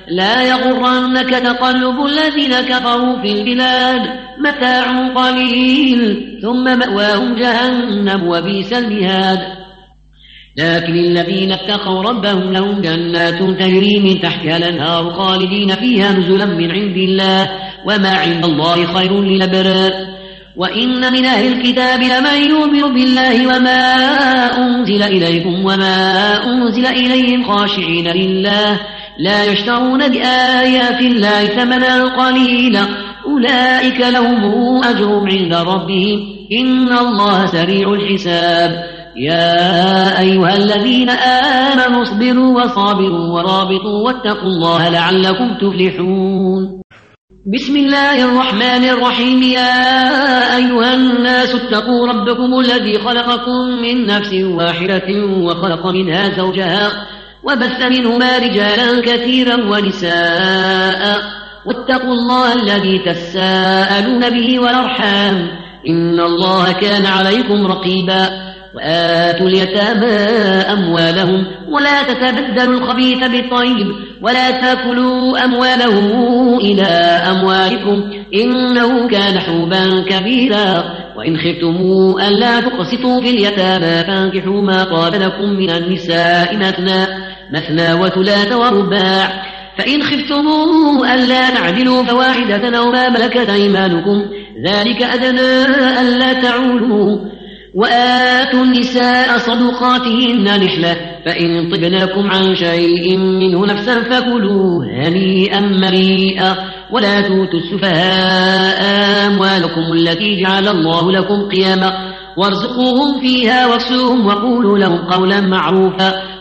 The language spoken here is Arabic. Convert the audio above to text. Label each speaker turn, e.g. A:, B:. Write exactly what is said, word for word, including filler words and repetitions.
A: لا يغرنك تقلب الذين كفروا في البلاد متاع قليل ثم مأواهم جهنم وبئس المهاد لكن الذين اتقوا ربهم لهم جنات تجري من تحتها الأنهار خالدين فيها نزلا من عند الله وما عند الله خير للأبرار وإن من أهل الكتاب لمن يؤمن بالله وما أنزل إليكم وما أنزل إليهم خاشعين لله لا يشترون بآيات الله ثمنا قليلا أولئك لهم أجر عند ربهم إن الله سريع الحساب يا أيها الذين آمنوا اصبروا وصابروا ورابطوا واتقوا الله لعلكم تفلحون بسم الله الرحمن الرحيم يا أيها الناس اتقوا ربكم الذي خلقكم من نفس واحدة وخلق منها زوجها وبث منهما رجالا كثيرا ونساء واتقوا الله الذي تساءلون به والأرحام إن الله كان عليكم رقيبا وآتوا اليتامى أموالهم ولا تتبدلوا الخبيث بالطيب ولا تأكلوا أموالهم إلى أموالكم إنه كان حوبا كبيرا وإن خفتموا ألا تقسطوا في اليتامى فانكحوا ما طاب لكم من النساء مثنى مثنى وثلاث ورباع فإن خفتموا ألا تعدلوا فواحدة أو ما ملكت أيمانكم ذلك أدنى ألا تعولوا وآتوا النساء صدقاتهن نحلة فإن طبن لكم عن شيء منه نفسا فكلوه هنيئا مريئا ولا توتوا السفهاء أموالكم التي جعل الله لكم قياما وارزقوهم فيها واكسوهم وقولوا لهم قولا معروفا